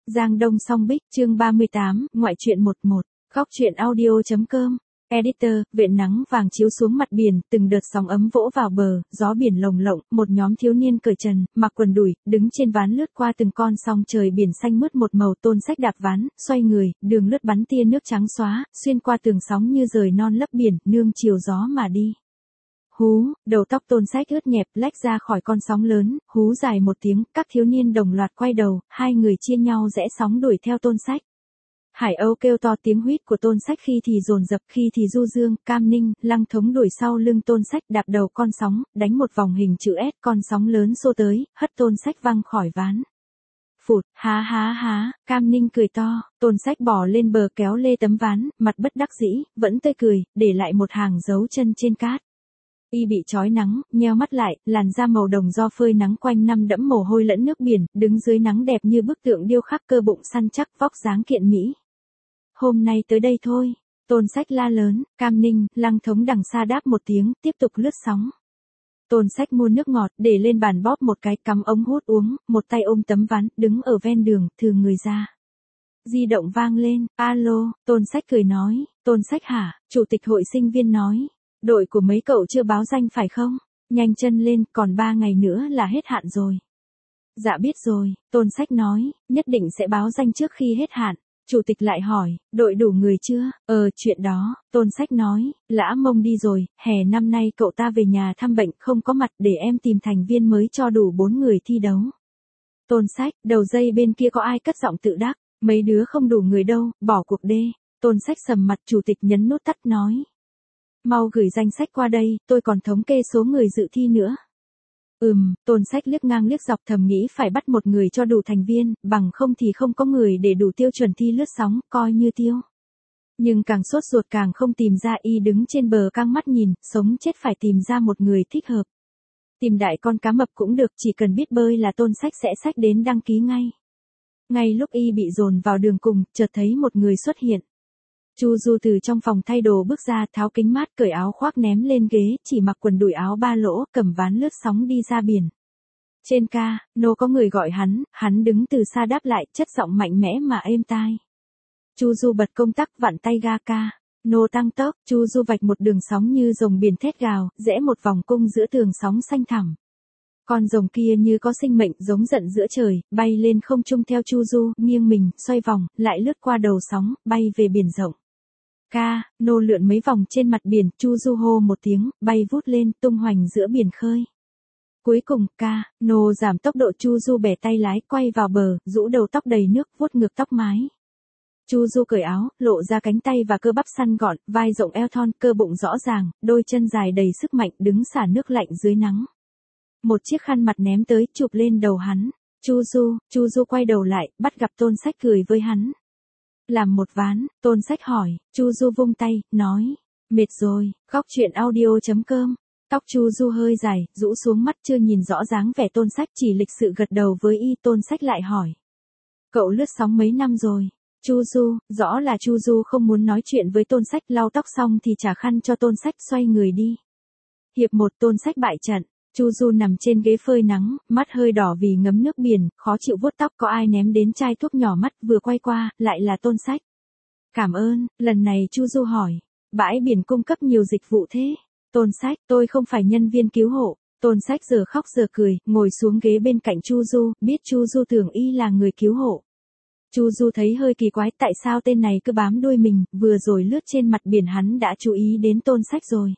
Giang Đông Song Bích, chương 38, ngoại truyện 11, góc truyện audio.com. Editor, vện nắng vàng chiếu xuống mặt biển, từng đợt sóng ấm vỗ vào bờ, gió biển lồng lộng, một nhóm thiếu niên cởi trần, mặc quần đùi, đứng trên ván lướt qua từng con sóng, trời biển xanh mướt một màu. Tôn Sách đạp ván, xoay người, đường lướt bắn tia nước trắng xóa, xuyên qua tường sóng như rời non lấp biển, nương chiều gió mà đi. Hú, đầu tóc Tôn Sách ướt nhẹp, lách ra khỏi con sóng lớn, hú dài một tiếng, các thiếu niên đồng loạt quay đầu, hai người chia nhau rẽ sóng đuổi theo Tôn Sách. Hải Âu kêu to, tiếng huýt của Tôn Sách khi thì dồn dập, khi thì du dương. Cam Ninh, Lăng Thống đuổi sau lưng Tôn Sách, đạp đầu con sóng, đánh một vòng hình chữ S, con sóng lớn xô tới, hất Tôn Sách văng khỏi ván. Phụt, há há há, Cam Ninh cười to, Tôn Sách bò lên bờ kéo lê tấm ván, mặt bất đắc dĩ, vẫn tươi cười, để lại một hàng dấu chân trên cát. Y bị chói nắng, nheo mắt lại, làn da màu đồng do phơi nắng quanh năm đẫm mồ hôi lẫn nước biển, đứng dưới nắng đẹp như bức tượng điêu khắc, cơ bụng săn chắc, vóc dáng kiện mỹ. Hôm nay tới đây thôi, Tôn Sách la lớn. Cam Ninh, Lăng Thống đằng xa đáp một tiếng, tiếp tục lướt sóng. Tôn Sách mua nước ngọt, để lên bàn bóp một cái, cắm ống hút uống, một tay ôm tấm ván, đứng ở ven đường, thừ người ra. Di động vang lên, alo, Tôn Sách cười nói, Tôn Sách hả, chủ tịch hội sinh viên nói. Đội của mấy cậu chưa báo danh phải không? Nhanh chân lên, còn 3 ngày nữa là hết hạn rồi. Dạ biết rồi, Tôn Sách nói, nhất định sẽ báo danh trước khi hết hạn. Chủ tịch lại hỏi, đội đủ người chưa? Chuyện đó, Tôn Sách nói, Lã Mông đi rồi, hè năm nay cậu ta về nhà thăm bệnh, không có mặt, để em tìm thành viên mới cho đủ 4 người thi đấu. Tôn Sách, đầu dây bên kia có ai cất giọng tự đắc, mấy đứa không đủ người đâu, bỏ cuộc đê. Tôn Sách sầm mặt, chủ tịch nhấn nút tắt nói. Mau gửi danh sách qua đây, tôi còn thống kê số người dự thi nữa. Tôn Sách liếc ngang liếc dọc, thầm nghĩ phải bắt một người cho đủ thành viên, bằng không thì không có người để đủ tiêu chuẩn thi lướt sóng, coi như tiêu. Nhưng càng sốt ruột càng không tìm ra, y đứng trên bờ căng mắt nhìn, sống chết phải tìm ra một người thích hợp. Tìm đại con cá mập cũng được, chỉ cần biết bơi là Tôn Sách sẽ xách đến đăng ký ngay. Ngay lúc y bị dồn vào đường cùng, chợt thấy một người xuất hiện. Chu Du từ trong phòng thay đồ bước ra, tháo kính mát, cởi áo khoác ném lên ghế, chỉ mặc quần đùi áo ba lỗ, cầm ván lướt sóng đi ra biển. Trên ca, nô có người gọi hắn đứng từ xa đáp lại, chất giọng mạnh mẽ mà êm tai. Chu Du bật công tắc, vặn tay ga ca. Nô tăng tốc, Chu Du vạch một đường sóng như rồng biển thét gào, rẽ một vòng cung giữa tường sóng xanh thẳm. Con rồng kia như có sinh mệnh, giống giận giữa trời, bay lên không trung theo Chu Du, nghiêng mình, xoay vòng, lại lướt qua đầu sóng, bay về biển rộng. Ca, nô lượn mấy vòng trên mặt biển, Chu Du hô một tiếng, bay vút lên, tung hoành giữa biển khơi. Cuối cùng, ca, nô giảm tốc độ, Chu Du bẻ tay lái, quay vào bờ, rũ đầu tóc đầy nước, vuốt ngược tóc mái. Chu Du cởi áo, lộ ra cánh tay và cơ bắp săn gọn, vai rộng eo thon, cơ bụng rõ ràng, đôi chân dài đầy sức mạnh, đứng xả nước lạnh dưới nắng. Một chiếc khăn mặt ném tới, chụp lên đầu hắn. Chu Du quay đầu lại, bắt gặp Tôn Sách cười với hắn. Làm một ván, Tôn Sách hỏi, Chu Du vung tay, nói, mệt rồi, góc truyện audio.com. Tóc Chu Du hơi dài, rũ xuống, mắt chưa nhìn rõ dáng vẻ Tôn Sách, chỉ lịch sự gật đầu với y. Tôn Sách lại hỏi, cậu lướt sóng mấy năm rồi? Chu Du, rõ là Chu Du không muốn nói chuyện với Tôn Sách, lau tóc xong thì trả khăn cho Tôn Sách, xoay người đi. Hiệp 1, Tôn Sách bại trận. Chu Du nằm trên ghế phơi nắng, mắt hơi đỏ vì ngấm nước biển, khó chịu vuốt tóc, có ai ném đến chai thuốc nhỏ mắt, vừa quay qua, lại là Tôn Sách. Cảm ơn, lần này Chu Du hỏi, bãi biển cung cấp nhiều dịch vụ thế? Tôn Sách, tôi không phải nhân viên cứu hộ. Tôn Sách giờ khóc giờ cười, ngồi xuống ghế bên cạnh Chu Du, biết Chu Du tưởng y là người cứu hộ. Chu Du thấy hơi kỳ quái, tại sao tên này cứ bám đuôi mình, vừa rồi lướt trên mặt biển hắn đã chú ý đến Tôn Sách rồi.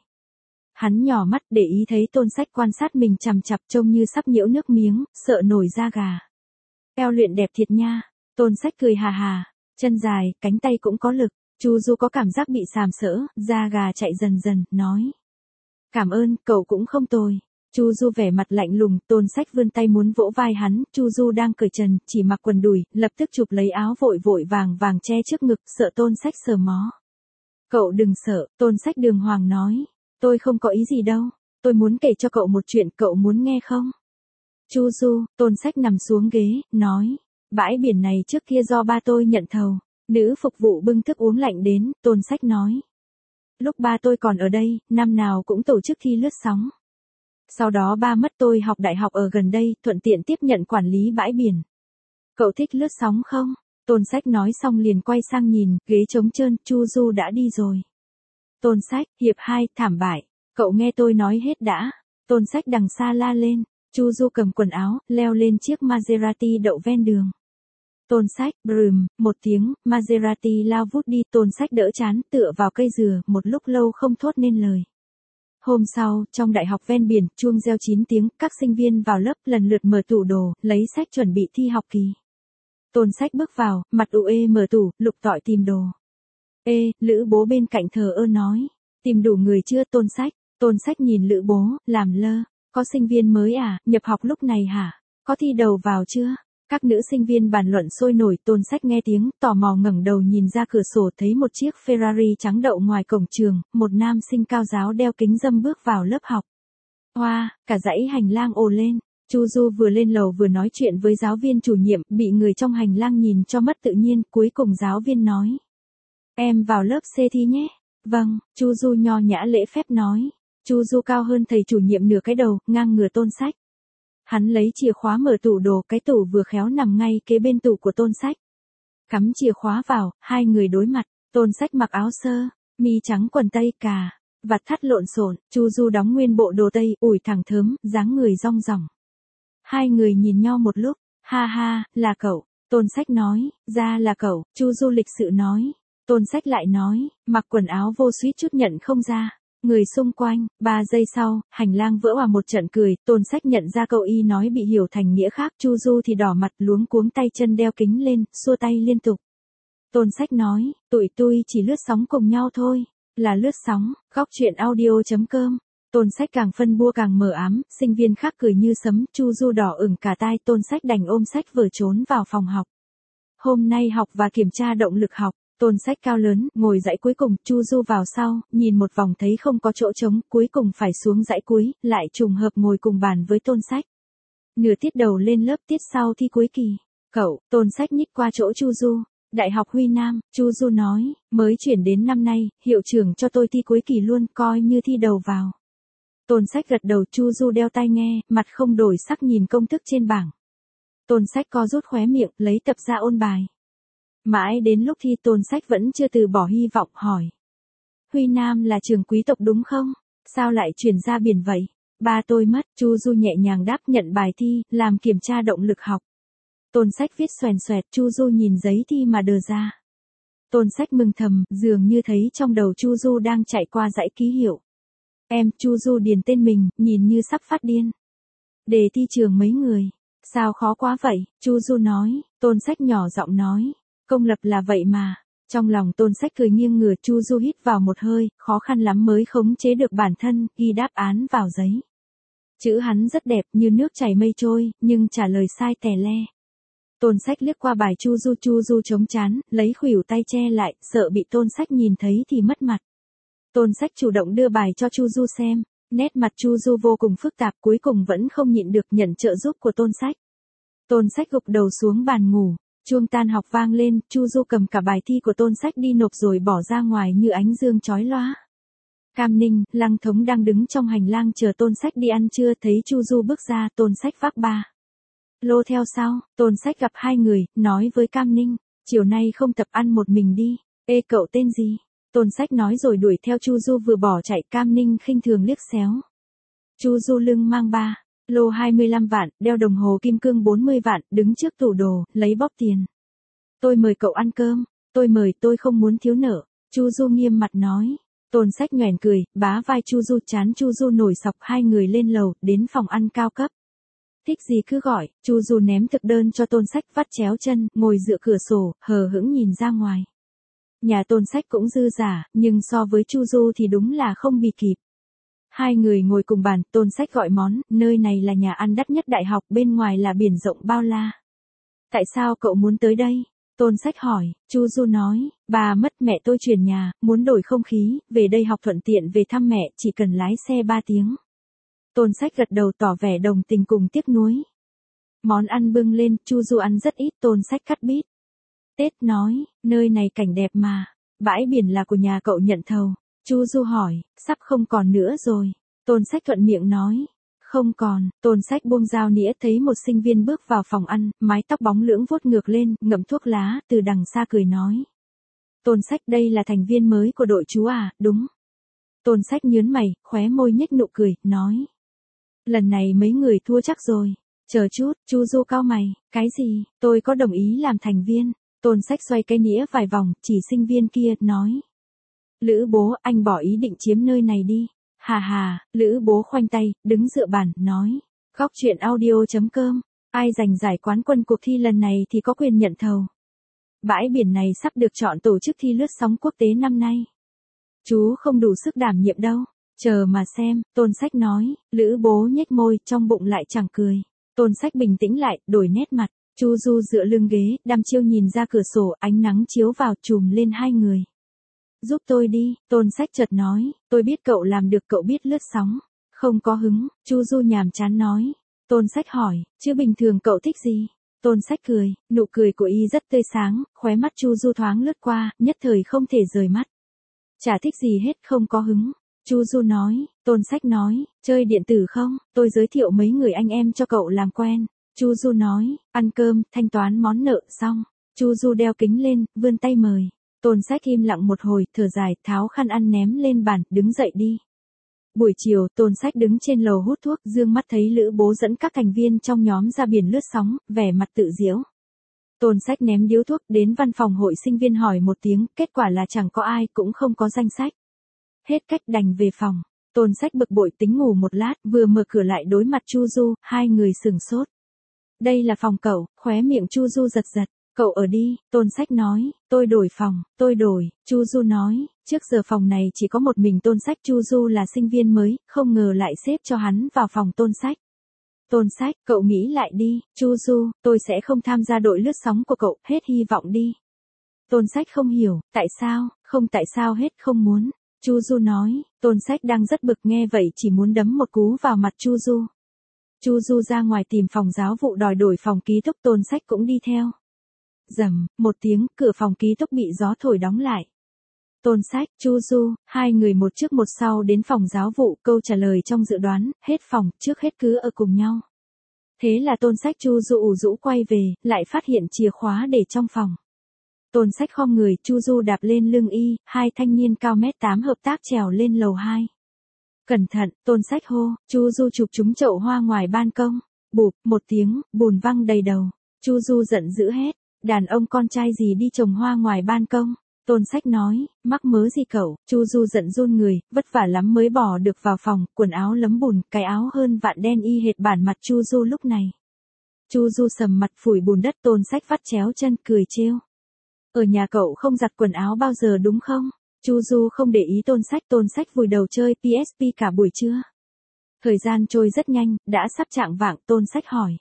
Hắn nhỏ mắt, để ý thấy Tôn Sách quan sát mình chằm chặp, trông như sắp nhiễu nước miếng, sợ nổi da gà. Eo luyện đẹp thiệt nha. Tôn Sách cười hà hà, chân dài, cánh tay cũng có lực. Chu Du có cảm giác bị sàm sỡ, da gà chạy dần dần, nói. Cảm ơn, cậu cũng không tồi. Chu Du vẻ mặt lạnh lùng, Tôn Sách vươn tay muốn vỗ vai hắn, Chu Du đang cởi trần, chỉ mặc quần đùi, lập tức chụp lấy áo, vội vàng che trước ngực, sợ Tôn Sách sờ mó. Cậu đừng sợ, Tôn Sách đường hoàng nói. Tôi không có ý gì đâu, tôi muốn kể cho cậu một chuyện, cậu muốn nghe không? Chu Du, Tôn Sách nằm xuống ghế, nói, bãi biển này trước kia do ba tôi nhận thầu, nữ phục vụ bưng thức uống lạnh đến, Tôn Sách nói. Lúc ba tôi còn ở đây, năm nào cũng tổ chức thi lướt sóng. Sau đó ba mất, tôi học đại học ở gần đây, thuận tiện tiếp nhận quản lý bãi biển. Cậu thích lướt sóng không? Tôn Sách nói xong liền quay sang nhìn, ghế trống trơn, Chu Du đã đi rồi. Tôn Sách, hiệp 2, thảm bại. Cậu nghe tôi nói hết đã. Tôn Sách đằng xa la lên. Chu Du cầm quần áo, leo lên chiếc Maserati đậu ven đường. Tôn Sách, brùm, một tiếng, Maserati lao vút đi, Tôn Sách đỡ chán, tựa vào cây dừa, một lúc lâu không thốt nên lời. Hôm sau, trong đại học ven biển, chuông reo 9 tiếng, các sinh viên vào lớp lần lượt mở tủ đồ, lấy sách chuẩn bị thi học kỳ. Tôn Sách bước vào, mặt uể mở tủ, lục tọi tìm đồ. Ê, Lữ Bố bên cạnh thờ ơ nói. Tìm đủ người chưa Tôn Sách? Tôn Sách nhìn Lữ Bố, làm lơ. Có sinh viên mới à, nhập học lúc này hả? Có thi đầu vào chưa? Các nữ sinh viên bàn luận sôi nổi, Tôn Sách nghe tiếng, tò mò ngẩng đầu nhìn ra cửa sổ thấy một chiếc Ferrari trắng đậu ngoài cổng trường, một nam sinh cao ráo đeo kính râm bước vào lớp học. Hoa, cả dãy hành lang ồ lên. Chu Du vừa lên lầu vừa nói chuyện với giáo viên chủ nhiệm, bị người trong hành lang nhìn cho mất tự nhiên, cuối cùng giáo viên nói. Em vào lớp C thi nhé. Vâng, Chu Du nho nhã lễ phép nói. Chu Du cao hơn thầy chủ nhiệm nửa cái đầu, ngang ngửa Tôn Sách. Hắn lấy chìa khóa mở tủ đồ, cái tủ vừa khéo nằm ngay kế bên tủ của Tôn Sách. Cắm chìa khóa vào, hai người đối mặt, Tôn Sách mặc áo sơ, mi trắng quần tây cà, vạt thắt lộn xộn, Chu Du đóng nguyên bộ đồ tây, ủi thẳng thớm, dáng người rong ròng. Hai người nhìn nhau một lúc, ha ha, là cậu, Tôn Sách nói, ra là cậu, Chu Du lịch sự nói. Tôn Sách lại nói, mặc quần áo vô suýt chút nhận không ra. Người xung quanh, 3 giây sau, hành lang vỡ hòa một trận cười, Tôn Sách nhận ra cậu y nói bị hiểu thành nghĩa khác, Chu Du thì đỏ mặt luống cuống tay chân đeo kính lên, xua tay liên tục. Tôn Sách nói, tụi tôi chỉ lướt sóng cùng nhau thôi, là lướt sóng, góc chuyện audio.com. Tôn Sách càng phân bua càng mờ ám, sinh viên khác cười như sấm, Chu Du đỏ ửng cả tai, Tôn Sách đành ôm sách vở trốn vào phòng học. Hôm nay học và kiểm tra động lực học. Tôn Sách cao lớn, ngồi dãy cuối cùng, Chu Du vào sau, nhìn một vòng thấy không có chỗ trống, cuối cùng phải xuống dãy cuối, lại trùng hợp ngồi cùng bàn với Tôn Sách. Nửa tiết đầu lên lớp, tiết sau thi cuối kỳ. Cậu, Tôn Sách nhích qua chỗ Chu Du. Đại học Huy Nam, Chu Du nói, mới chuyển đến năm nay, hiệu trưởng cho tôi thi cuối kỳ luôn, coi như thi đầu vào. Tôn Sách gật đầu, Chu Du đeo tai nghe, mặt không đổi sắc nhìn công thức trên bảng. Tôn Sách co rút khóe miệng, lấy tập ra ôn bài. Mãi đến lúc thi Tôn Sách vẫn chưa từ bỏ hy vọng, hỏi. Huy Nam là trường quý tộc đúng không? Sao lại chuyển ra biển vậy? Ba tôi mất, Chu Du nhẹ nhàng đáp, nhận bài thi, làm kiểm tra động lực học. Tôn Sách viết xoèn xoẹt, Chu Du nhìn giấy thi mà đờ ra. Tôn Sách mừng thầm, dường như thấy trong đầu Chu Du đang chạy qua dãy ký hiệu. Em, Chu Du điền tên mình, nhìn như sắp phát điên. Đề thi trường mấy người? Sao khó quá vậy? Chu Du nói, Tôn Sách nhỏ giọng nói. Công lập là vậy mà. Trong lòng Tôn Sách cười nghiêng ngửa, Chu Du hít vào một hơi, khó khăn lắm mới khống chế được bản thân, ghi đáp án vào giấy. Chữ hắn rất đẹp như nước chảy mây trôi, nhưng trả lời sai tè le. Tôn Sách liếc qua bài Chu Du chống chán, lấy khuỷu tay che lại, sợ bị Tôn Sách nhìn thấy thì mất mặt. Tôn Sách chủ động đưa bài cho Chu Du xem, nét mặt Chu Du vô cùng phức tạp, cuối cùng vẫn không nhịn được nhận trợ giúp của Tôn Sách. Tôn Sách gục đầu xuống bàn ngủ. Chuông tan học vang lên, Chu Du cầm cả bài thi của Tôn Sách đi nộp rồi bỏ ra ngoài như ánh dương chói lóa. Cam Ninh, Lăng Thống đang đứng trong hành lang chờ Tôn Sách đi ăn trưa, thấy Chu Du bước ra, Tôn Sách vác ba lô theo sau, Tôn Sách gặp hai người, nói với Cam Ninh, chiều nay không tập ăn một mình đi. Ê cậu tên gì? Tôn Sách nói rồi đuổi theo Chu Du vừa bỏ chạy, Cam Ninh khinh thường liếc xéo. Chu Du lưng mang ba lô 25 vạn, đeo đồng hồ kim cương 40 vạn, đứng trước tủ đồ, lấy bóp tiền. Tôi mời cậu ăn cơm, tôi mời, tôi không muốn thiếu nợ. Chu Du nghiêm mặt nói. Tôn Sách nhoẻn cười, bá vai Chu Du, chán Chu Du nổi sọc, hai người lên lầu, đến phòng ăn cao cấp. Thích gì cứ gọi, Chu Du ném thực đơn cho Tôn Sách, vắt chéo chân, ngồi dựa cửa sổ, hờ hững nhìn ra ngoài. Nhà Tôn Sách cũng dư giả, nhưng so với Chu Du thì đúng là không bì kịp. Hai người ngồi cùng bàn, Tôn Sách gọi món, nơi này là nhà ăn đắt nhất đại học, bên ngoài là biển rộng bao la. Tại sao cậu muốn tới đây? Tôn Sách hỏi, Chu Du nói, bà mất, mẹ tôi chuyển nhà, muốn đổi không khí, về đây học thuận tiện về thăm mẹ, chỉ cần lái xe 3 tiếng. Tôn Sách gật đầu tỏ vẻ đồng tình cùng tiếc nuối. Món ăn bưng lên, Chu Du ăn rất ít, Tôn Sách cắt bít. Tết nói, nơi này cảnh đẹp mà, bãi biển là của nhà cậu nhận thầu. Chu Du hỏi, sắp không còn nữa rồi. Tôn Sách thuận miệng nói, Không còn, Tôn Sách buông dao nĩa thấy một sinh viên bước vào phòng ăn, mái tóc bóng lưỡng vuốt ngược lên, ngậm thuốc lá, từ đằng xa cười nói. Tôn Sách đây là thành viên mới của đội chú à, đúng. Tôn Sách nhớn mày, khóe môi nhếch nụ cười, nói. Lần này mấy người thua chắc rồi. Chờ chút, Chu Du cau mày, cái gì, tôi có đồng ý làm thành viên. Tôn Sách xoay cái nĩa vài vòng, chỉ sinh viên kia, nói. Lữ bố, anh bỏ ý định chiếm nơi này đi. Hà hà, Lữ bố khoanh tay, đứng dựa bàn, nói. Góc truyện audio.com, ai giành giải quán quân cuộc thi lần này thì có quyền nhận thầu. Bãi biển này sắp được chọn tổ chức thi lướt sóng quốc tế năm nay. Chú không đủ sức đảm nhiệm đâu. Chờ mà xem, Tôn Sách nói, Lữ bố nhếch môi, trong bụng lại chẳng cười. Tôn Sách bình tĩnh lại, đổi nét mặt. Chu Du dựa lưng ghế, đăm chiêu nhìn ra cửa sổ, ánh nắng chiếu vào trùm lên hai người. Giúp tôi đi, Tôn Sách chợt nói, tôi biết cậu làm được, cậu biết lướt sóng. Không có hứng, Chu Du nhàm chán nói. Tôn Sách hỏi, chứ bình thường cậu thích gì? Tôn Sách cười, nụ cười của y rất tươi sáng, khóe mắt Chu Du thoáng lướt qua, nhất thời không thể rời mắt. Chả thích gì hết, không có hứng. Chu Du nói, Tôn Sách nói, chơi điện tử không, tôi giới thiệu mấy người anh em cho cậu làm quen. Chu Du nói, ăn cơm, thanh toán món nợ xong. Chu Du đeo kính lên, vươn tay mời. Tôn Sách im lặng một hồi, thở dài, tháo khăn ăn ném lên bàn, đứng dậy đi. Buổi chiều, Tôn Sách đứng trên lầu hút thuốc, dương mắt thấy Lữ bố dẫn các thành viên trong nhóm ra biển lướt sóng, vẻ mặt tự giễu. Tôn Sách ném điếu thuốc đến văn phòng hội sinh viên hỏi một tiếng, kết quả là chẳng có ai, cũng không có danh sách. Hết cách đành về phòng. Tôn Sách bực bội tính ngủ một lát, vừa mở cửa lại đối mặt Chu Du, hai người sửng sốt. Đây là phòng cậu, khóe miệng Chu Du giật giật. Cậu ở đi, Tôn Sách nói, tôi đổi phòng, tôi đổi. Chu Du nói, trước giờ phòng này chỉ có một mình Tôn Sách. Chu Du là sinh viên mới, không ngờ lại xếp cho hắn vào phòng Tôn Sách. Tôn Sách, cậu nghĩ lại đi, Chu Du, tôi sẽ không tham gia đội lướt sóng của cậu, hết hy vọng đi. Tôn Sách không hiểu, tại sao, không tại sao hết, không muốn. Chu Du nói, Tôn Sách đang rất bực nghe vậy chỉ muốn đấm một cú vào mặt Chu Du. Chu Du ra ngoài tìm phòng giáo vụ đòi đổi phòng ký túc, Tôn Sách cũng đi theo. Rầm, một tiếng, cửa phòng ký túc bị gió thổi đóng lại. Tôn Sách, Chu Du, hai người một trước một sau đến phòng giáo vụ, câu trả lời trong dự đoán, hết phòng, trước hết cứ ở cùng nhau. Thế là Tôn Sách Chu Du ủ rũ quay về, lại phát hiện chìa khóa để trong phòng. Tôn Sách khom người, Chu Du đạp lên lưng y, hai thanh niên cao mét 8 hợp tác trèo lên lầu 2. Cẩn thận, Tôn Sách hô, Chu Du chụp trúng chậu hoa ngoài ban công. Bụp, một tiếng, bùn văng đầy đầu. Chu Du giận dữ hét, đàn ông con trai gì đi trồng hoa ngoài ban công. Tôn Sách nói, mắc mớ gì cậu. Chu Du giận run người, vất vả lắm mới bỏ được vào phòng, quần áo lấm bùn, cái áo hơn vạn đen y hệt bản mặt Chu Du lúc này. Chu Du sầm mặt phủi bùn đất, Tôn Sách vắt chéo chân cười trêu. Ở nhà cậu không giặt quần áo bao giờ đúng không? Chu Du không để ý Tôn Sách vùi đầu chơi PSP cả buổi trưa. Thời gian trôi rất nhanh, đã sắp chạng vạng, Tôn Sách hỏi.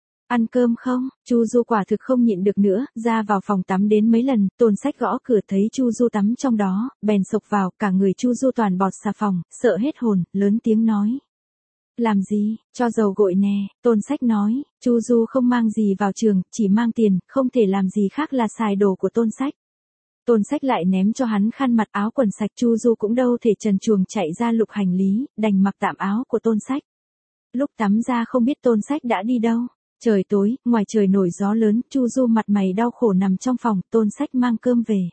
Ăn cơm không? Chu Du quả thực không nhịn được nữa, ra vào phòng tắm đến mấy lần, Tôn Sách gõ cửa thấy Chu Du tắm trong đó, bèn xộc vào, cả người Chu Du toàn bọt xà phòng, sợ hết hồn, lớn tiếng nói. Làm gì, cho dầu gội nè, Tôn Sách nói, Chu Du không mang gì vào trường, chỉ mang tiền, không thể làm gì khác là xài đồ của Tôn Sách. Tôn Sách lại ném cho hắn khăn mặt, áo quần sạch, Chu Du cũng đâu thể trần truồng chạy ra lục hành lý, đành mặc tạm áo của Tôn Sách. Lúc tắm ra không biết Tôn Sách đã đi đâu. Trời tối, ngoài trời nổi gió lớn, Chu Du mặt mày đau khổ nằm trong phòng, Tôn Sách mang cơm về.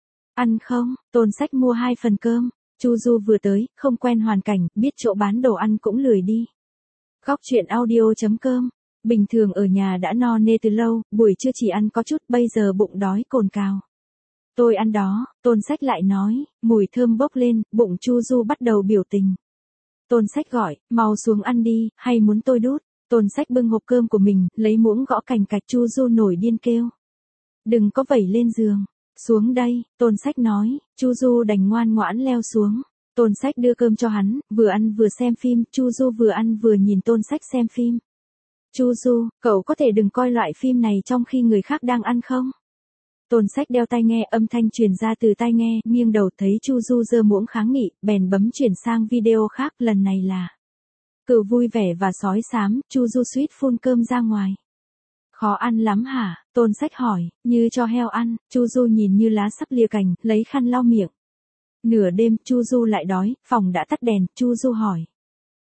Ăn không? Tôn Sách mua 2 phần cơm. Chu Du vừa tới, không quen hoàn cảnh, biết chỗ bán đồ ăn cũng lười đi. Góc truyện audio.com. Bình thường ở nhà đã no nê từ lâu, buổi trưa chỉ ăn có chút, bây giờ bụng đói cồn cào. Tôi ăn đó, Tôn Sách lại nói, mùi thơm bốc lên, bụng Chu Du bắt đầu biểu tình. Tôn Sách gọi, mau xuống ăn đi, hay muốn tôi đút? Tôn Sách bưng hộp cơm của mình, lấy muỗng gõ cành cạch, Chu Du nổi điên kêu. Đừng có vẩy lên giường. Xuống đây, Tôn Sách nói, Chu Du đành ngoan ngoãn leo xuống. Tôn Sách đưa cơm cho hắn, vừa ăn vừa xem phim, Chu Du vừa ăn vừa nhìn Tôn Sách xem phim. Chu Du, cậu có thể đừng coi loại phim này trong khi người khác đang ăn không? Tôn Sách đeo tai nghe, âm thanh truyền ra từ tai nghe, nghiêng đầu thấy Chu Du giơ muỗng kháng nghị, bèn bấm chuyển sang video khác, lần này là Cừu vui vẻ và sói xám. Chu Du suýt phun cơm ra ngoài. Khó ăn lắm hả? Tôn Sách hỏi, như cho heo ăn. Chu Du nhìn như lá sắp lìa cành, lấy khăn lau miệng. Nửa đêm, Chu Du lại đói, phòng đã tắt đèn, Chu Du hỏi.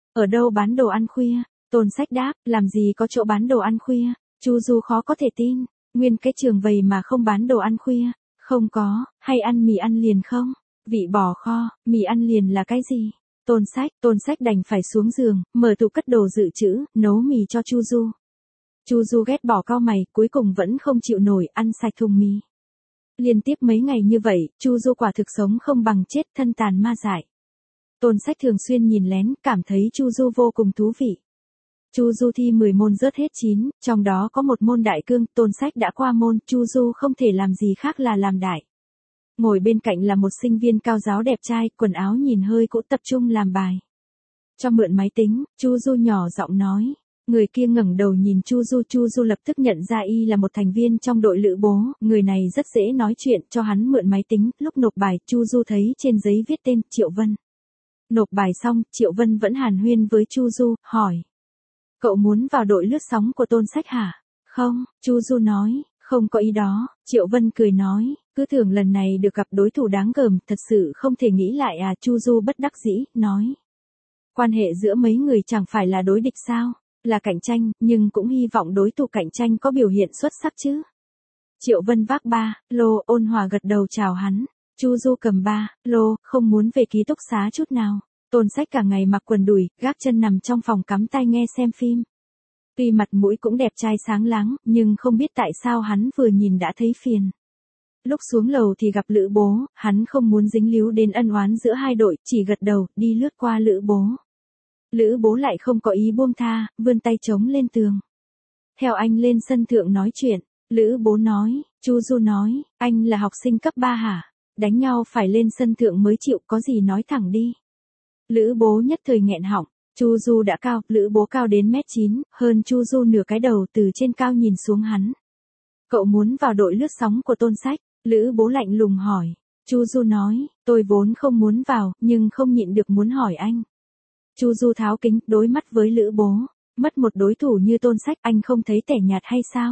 Ở đâu bán đồ ăn khuya? Tôn Sách đáp, làm gì có chỗ bán đồ ăn khuya? Chu Du khó có thể tin, nguyên cái trường vậy mà không bán đồ ăn khuya. Không có, hay ăn mì ăn liền không? Vị bò kho, mì ăn liền là cái gì? Tôn Sách đành phải xuống giường, mở tủ cất đồ dự trữ, nấu mì cho Chu Du. Chu Du ghét bỏ cau mày, cuối cùng vẫn không chịu nổi, ăn sạch thùng mì. Liên tiếp mấy ngày như vậy, Chu Du quả thực sống không bằng chết, thân tàn ma dại. Tôn Sách thường xuyên nhìn lén, cảm thấy Chu Du vô cùng thú vị. Chu Du thi 10 môn rớt hết 9, trong đó có một môn đại cương, Tôn Sách đã qua môn, Chu Du không thể làm gì khác là làm đại. Ngồi bên cạnh là một sinh viên cao giáo đẹp trai, quần áo nhìn hơi cũ, tập trung làm bài. Cho mượn máy tính, Chu Du nhỏ giọng nói. Người kia ngẩng đầu nhìn Chu Du lập tức nhận ra y là một thành viên trong đội lữ bố, người này rất dễ nói chuyện, cho hắn mượn máy tính, lúc nộp bài, Chu Du thấy trên giấy viết tên, Triệu Vân. Nộp bài xong, Triệu Vân vẫn hàn huyên với Chu Du, hỏi. Cậu muốn vào đội lướt sóng của Tôn Sách hả? Không, Chu Du nói, không có ý đó, Triệu Vân cười nói, cứ tưởng lần này được gặp đối thủ đáng gờm, thật sự không thể nghĩ lại à, Chu Du bất đắc dĩ, nói. Quan hệ giữa mấy người chẳng phải là đối địch sao? Là cạnh tranh, nhưng cũng hy vọng đối thủ cạnh tranh có biểu hiện xuất sắc chứ. Triệu Vân vác 3 lô, ôn hòa gật đầu chào hắn. Chu Du cầm 3 lô, không muốn về ký túc xá chút nào. Tôn Sách cả ngày mặc quần đùi, gác chân nằm trong phòng cắm tai nghe xem phim. Tuy mặt mũi cũng đẹp trai sáng láng, nhưng không biết tại sao hắn vừa nhìn đã thấy phiền. Lúc xuống lầu thì gặp Lữ Bố, hắn không muốn dính líu đến ân oán giữa hai đội, chỉ gật đầu, đi lướt qua Lữ Bố. Lữ Bố lại không có ý buông tha, vươn tay chống lên tường. Theo anh lên sân thượng nói chuyện, Lữ Bố nói, Chu Du nói, anh là học sinh cấp 3 hả? Đánh nhau phải lên sân thượng mới chịu, có gì nói thẳng đi. Lữ Bố nhất thời nghẹn họng, Chu Du đã cao, Lữ Bố cao đến 1m9, hơn Chu Du nửa cái đầu, từ trên cao nhìn xuống hắn. Cậu muốn vào đội lướt sóng của Tôn Sách? Lữ Bố lạnh lùng hỏi. Chu Du nói, tôi vốn không muốn vào, nhưng không nhịn được muốn hỏi anh. Chu Du tháo kính, đối mắt với Lữ Bố. Mất một đối thủ như Tôn Sách, anh không thấy tẻ nhạt hay sao?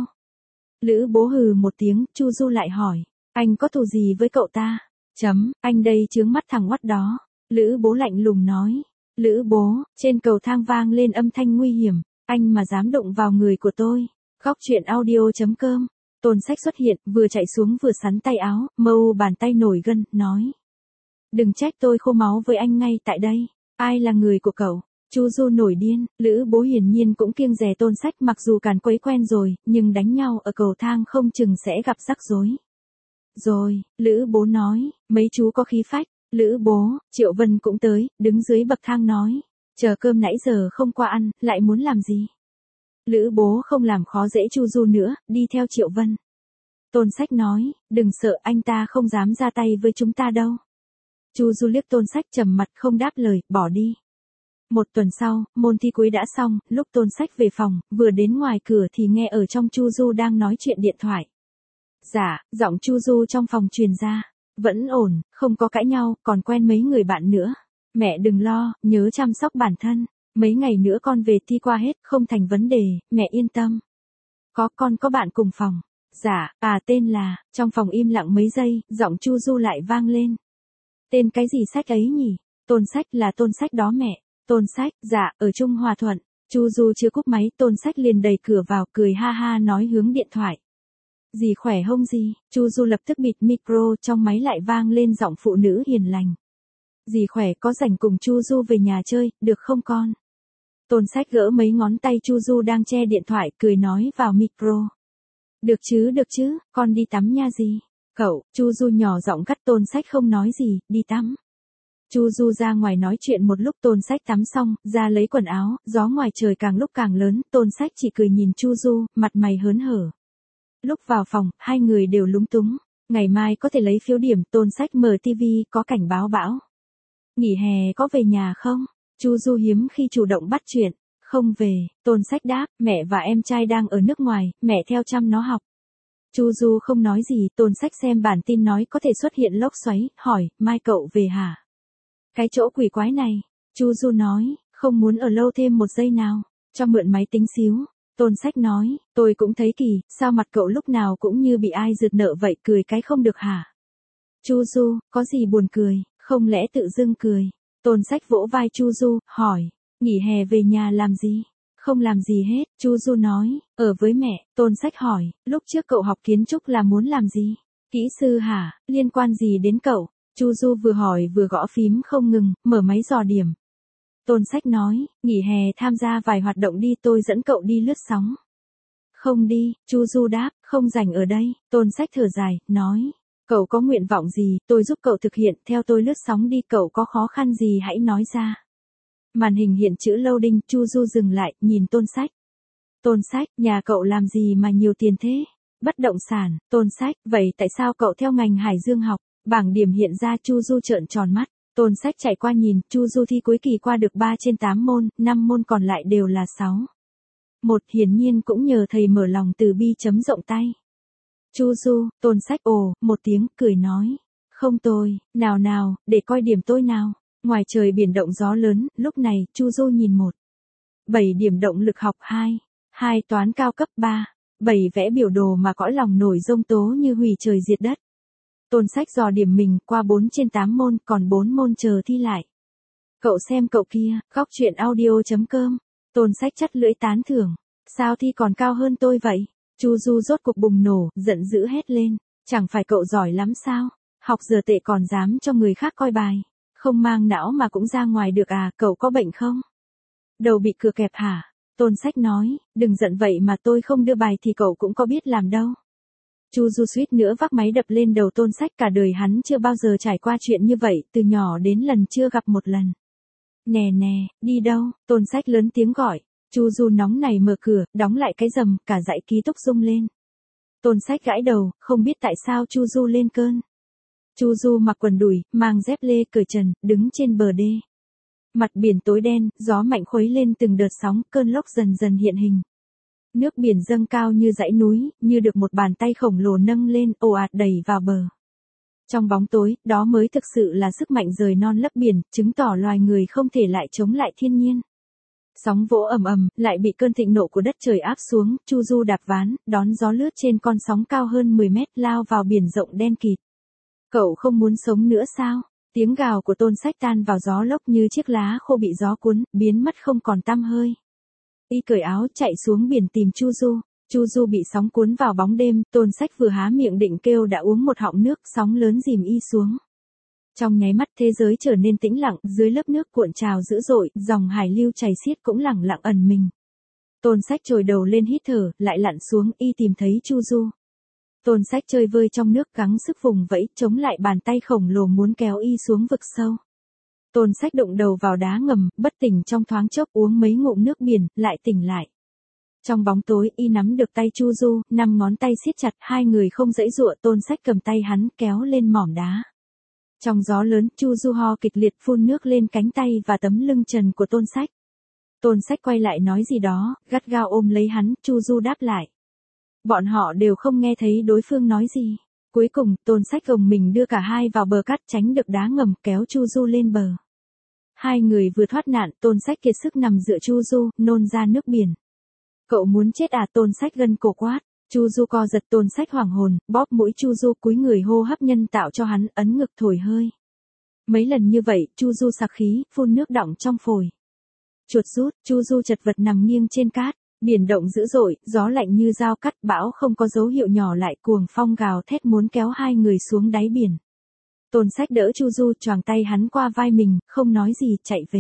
Lữ Bố hừ một tiếng, Chu Du lại hỏi. Anh có thù gì với cậu ta? Anh đây chướng mắt thằng oắt đó. Lữ Bố lạnh lùng nói. Lữ Bố, trên cầu thang vang lên âm thanh nguy hiểm. Anh mà dám đụng vào người của tôi. Góc truyện audio.com. Tôn Sách xuất hiện, vừa chạy xuống vừa sắn tay áo, mâu bàn tay nổi gân, nói. Đừng trách tôi khô máu với anh ngay tại đây. Ai là người của cậu? Chu Du nổi điên, Lữ Bố hiển nhiên cũng kiêng dè Tôn Sách, mặc dù càn quấy quen rồi, nhưng đánh nhau ở cầu thang không chừng sẽ gặp rắc rối. Rồi, Lữ Bố nói, mấy chú có khí phách. Lữ Bố, Triệu Vân cũng tới, đứng dưới bậc thang nói. Chờ cơm nãy giờ không qua ăn, lại muốn làm gì? Lữ Bố không làm khó dễ Chu Du nữa, đi theo Triệu Vân. Tôn Sách nói, đừng sợ, anh ta không dám ra tay với chúng ta đâu. Chu Du liếc Tôn Sách trầm mặt không đáp lời, bỏ đi. Một tuần sau, môn thi cuối đã xong, lúc Tôn Sách về phòng, vừa đến ngoài cửa thì nghe ở trong Chu Du đang nói chuyện điện thoại. Dạ, giọng Chu Du trong phòng truyền ra. Vẫn ổn, không có cãi nhau, còn quen mấy người bạn nữa. Mẹ đừng lo, nhớ chăm sóc bản thân. Mấy ngày nữa con về thi qua hết, không thành vấn đề, mẹ yên tâm. Con có bạn cùng phòng. Dạ, tên là, trong phòng im lặng mấy giây, giọng Chu Du lại vang lên. Tên cái gì Sách ấy nhỉ? Tôn Sách là Tôn Sách đó mẹ. Tôn Sách, dạ, ở Trung Hòa Thuận. Chu Du chưa cúp máy, Tôn Sách liền đẩy cửa vào, cười ha ha nói hướng điện thoại. Dì khỏe không gì? Chu Du lập tức bịt micro, trong máy lại vang lên giọng phụ nữ hiền lành. Dì khỏe, có rảnh cùng Chu Du về nhà chơi, được không con? Tôn Sách gỡ mấy ngón tay Chu Du đang che điện thoại, cười nói vào micro. Được chứ, con đi tắm nha dì. Cậu, Chu Du nhỏ giọng cắt. Tôn Sách không nói gì, đi tắm. Chu Du ra ngoài nói chuyện một lúc. Tôn Sách tắm xong, ra lấy quần áo, gió ngoài trời càng lúc càng lớn, Tôn Sách chỉ cười nhìn Chu Du, mặt mày hớn hở. Lúc vào phòng, hai người đều lúng túng. Ngày mai có thể lấy phiếu điểm. Tôn Sách mở tivi, có cảnh báo bão. Nghỉ hè có về nhà không? Chu Du hiếm khi chủ động bắt chuyện. Không về, Tôn Sách đáp, mẹ và em trai đang ở nước ngoài, mẹ theo chăm nó học. Chu Du không nói gì, Tôn Sách xem bản tin nói có thể xuất hiện lốc xoáy, hỏi, mai cậu về hả? Cái chỗ quỷ quái này, Chu Du nói, không muốn ở lâu thêm một giây nào, cho mượn máy tính xíu. Tôn Sách nói, tôi cũng thấy kỳ, sao mặt cậu lúc nào cũng như bị ai rượt nợ vậy, cười cái không được hả? Chu Du, có gì buồn cười, không lẽ tự dưng cười? Tôn Sách vỗ vai Chu Du, hỏi, nghỉ hè về nhà làm gì? Không làm gì hết, Chu Du nói, ở với mẹ. Tôn Sách hỏi, lúc trước cậu học kiến trúc là muốn làm gì? Kỹ sư hả, liên quan gì đến cậu? Chu Du vừa hỏi vừa gõ phím không ngừng, mở máy dò điểm. Tôn Sách nói, nghỉ hè tham gia vài hoạt động đi, tôi dẫn cậu đi lướt sóng. Không đi, Chu Du đáp, không rảnh ở đây. Tôn Sách thở dài, nói, cậu có nguyện vọng gì, tôi giúp cậu thực hiện, theo tôi lướt sóng đi, cậu có khó khăn gì hãy nói ra. Màn hình hiện chữ loading, Chu Du dừng lại, nhìn Tôn Sách. Tôn Sách, nhà cậu làm gì mà nhiều tiền thế? Bất động sản. Tôn Sách, vậy tại sao cậu theo ngành Hải Dương học? Bảng điểm hiện ra, Chu Du trợn tròn mắt. Tôn Sách chạy qua nhìn, Chu Du thi cuối kỳ qua được 3 trên 8 môn, 5 môn còn lại đều là 6. Một, hiển nhiên cũng nhờ thầy mở lòng từ bi chấm rộng tay. Chu Du. Tôn Sách ồ, một tiếng, cười nói. Không tôi, nào nào, để coi điểm tôi nào. Ngoài trời biển động gió lớn, lúc này, Chu Du nhìn 1. 7 điểm động lực học 2. 2 toán cao cấp 3. 7 vẽ biểu đồ mà cõi lòng nổi giông tố như hủy trời diệt đất. Tôn Sách dò điểm mình, qua 4 trên 8 môn, còn 4 môn chờ thi lại. Cậu xem cậu kia, góc truyện audio.com. Tôn Sách chắt lưỡi tán thưởng. Sao thi còn cao hơn tôi vậy? Chu Du rốt cuộc bùng nổ, giận dữ hét lên. Chẳng phải cậu giỏi lắm sao? Học giờ tệ còn dám cho người khác coi bài. Không mang não mà cũng ra ngoài được à, cậu có bệnh không? Đầu bị cừa kẹp hả? Tôn Sách nói, đừng giận vậy mà tôi không đưa bài thì cậu cũng có biết làm đâu. Chu Du suýt nữa vác máy đập lên đầu Tôn Sách, cả đời hắn chưa bao giờ trải qua chuyện như vậy, từ nhỏ đến lần chưa gặp một lần. Nè nè, đi đâu? Tôn Sách lớn tiếng gọi. Chu Du nóng này mở cửa, đóng lại cái rầm, cả dãy ký túc rung lên. Tôn Sách gãi đầu, không biết tại sao Chu Du lên cơn. Chu Du mặc quần đùi, mang dép lê cởi trần, đứng trên bờ đê. Mặt biển tối đen, gió mạnh khuấy lên từng đợt sóng, cơn lốc dần dần hiện hình. Nước biển dâng cao như dãy núi, như được một bàn tay khổng lồ nâng lên, ồ ạt đẩy vào bờ. Trong bóng tối, đó mới thực sự là sức mạnh rời non lấp biển, chứng tỏ loài người không thể lại chống lại thiên nhiên. Sóng vỗ ầm ầm, lại bị cơn thịnh nộ của đất trời áp xuống, Chu Du đạp ván, đón gió lướt trên con sóng cao hơn 10 mét, lao vào biển rộng đen kịt. Cậu không muốn sống nữa sao? Tiếng gào của Tôn Sách tan vào gió lốc như chiếc lá khô bị gió cuốn, biến mất không còn tăm hơi. Y cởi áo chạy xuống biển tìm Chu Du. Chu Du bị sóng cuốn vào bóng đêm, Tôn Sách vừa há miệng định kêu đã uống một họng nước, sóng lớn dìm y xuống. Trong nháy mắt thế giới trở nên tĩnh lặng, dưới lớp nước cuộn trào dữ dội, dòng hải lưu chảy xiết cũng lẳng lặng ẩn mình. Tôn Sách trồi đầu lên hít thở, lại lặn xuống, y tìm thấy Chu Du. Tôn Sách chơi vơi trong nước, gắng sức vùng vẫy, chống lại bàn tay khổng lồ muốn kéo y xuống vực sâu. Tôn Sách đụng đầu vào đá ngầm, bất tỉnh trong thoáng chốc, uống mấy ngụm nước biển, lại tỉnh lại. Trong bóng tối, y nắm được tay Chu Du, 5 ngón tay siết chặt, hai người không giãy giụa, Tôn Sách cầm tay hắn, kéo lên mỏm đá. Trong gió lớn, Chu Du ho kịch liệt, phun nước lên cánh tay và tấm lưng trần của Tôn Sách. Tôn Sách quay lại nói gì đó, gắt gao ôm lấy hắn, Chu Du đáp lại. Bọn họ đều không nghe thấy đối phương nói gì. Cuối cùng, Tôn Sách gồng mình đưa cả hai vào bờ cát, tránh được đá ngầm, kéo Chu Du lên bờ. Hai người vừa thoát nạn, Tôn Sách kiệt sức nằm dựa Chu Du, nôn ra nước biển. Cậu muốn chết à? Tôn Sách gân cổ quát. Chu Du co giật, Tôn Sách hoảng hồn, bóp mũi Chu Du, cúi người hô hấp nhân tạo cho hắn, ấn ngực thổi hơi. Mấy lần như vậy, Chu Du sặc khí, phun nước đọng trong phổi. Chuột rút, Chu Du chật vật nằm nghiêng trên cát. Biển động dữ dội, gió lạnh như dao cắt, bão không có dấu hiệu nhỏ lại, cuồng phong gào thét muốn kéo hai người xuống đáy biển. Tôn Sách đỡ Chu Du, choàng tay hắn qua vai mình, không nói gì, chạy về.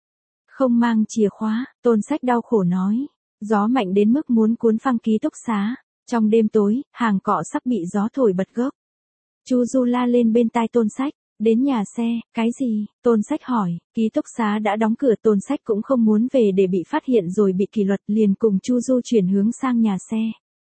Không mang chìa khóa, Tôn Sách đau khổ nói. Gió mạnh đến mức muốn cuốn phăng ký túc xá. Trong đêm tối, hàng cọ sắp bị gió thổi bật gốc. Chu Du la lên bên tai Tôn Sách. Đến nhà xe, cái gì? Tôn Sách hỏi, ký túc xá đã đóng cửa, Tôn Sách cũng không muốn về để bị phát hiện rồi bị kỷ luật, liền cùng Chu Du chuyển hướng sang nhà xe.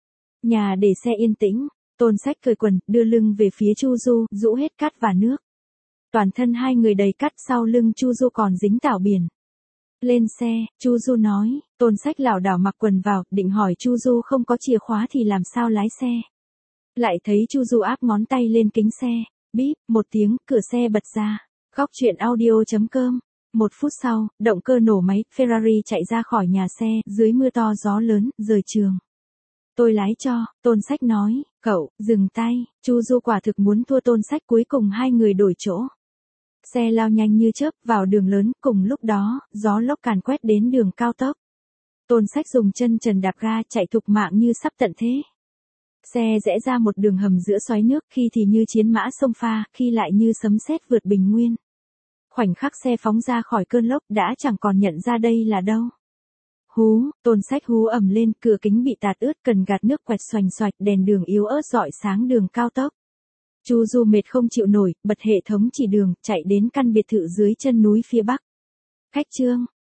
Nhà để xe yên tĩnh, Tôn Sách cởi quần, đưa lưng về phía Chu Du, rũ hết cát và nước. Toàn thân hai người đầy cát, sau lưng Chu Du còn dính tảo biển. Lên xe, Chu Du nói, Tôn Sách lảo đảo mặc quần vào, định hỏi Chu Du không có chìa khóa thì làm sao lái xe. Lại thấy Chu Du áp ngón tay lên kính xe. Bíp, một tiếng, cửa xe bật ra. Góc truyện audio.com. 1 phút sau, động cơ nổ máy, Ferrari chạy ra khỏi nhà xe, dưới mưa to gió lớn, rời trường. Tôi lái cho, Tôn Sách nói, cậu, dừng tay. Chu Du quả thực muốn thua Tôn Sách, cuối cùng hai người đổi chỗ. Xe lao nhanh như chớp vào đường lớn, cùng lúc đó, gió lốc càn quét đến đường cao tốc. Tôn Sách dùng chân trần đạp ga chạy thục mạng như sắp tận thế. Xe rẽ ra một đường hầm giữa xoáy nước, khi thì như chiến mã sông pha, khi lại như sấm sét vượt bình nguyên. Khoảnh khắc xe phóng ra khỏi cơn lốc đã chẳng còn nhận ra đây là đâu. Hú, Tôn Sách hú ầm lên, cửa kính bị tạt ướt, cần gạt nước quẹt xoành xoạch, đèn đường yếu ớt rọi sáng đường cao tốc. Chu Du mệt không chịu nổi, bật hệ thống chỉ đường, chạy đến căn biệt thự dưới chân núi phía bắc. Khách Trương,